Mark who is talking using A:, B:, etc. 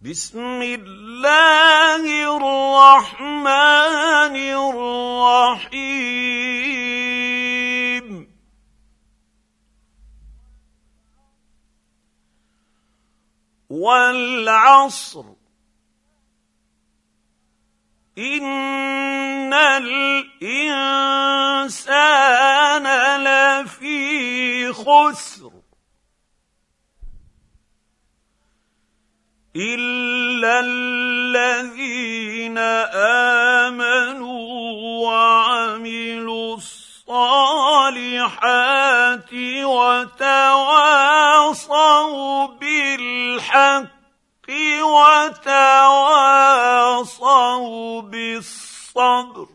A: بسم الله الرحمن الرحيم والعصر إن الإنسان لفي خسر إلا الذين آمنوا وعملوا الصالحات وتواصوا بالحق وتواصوا بالصبر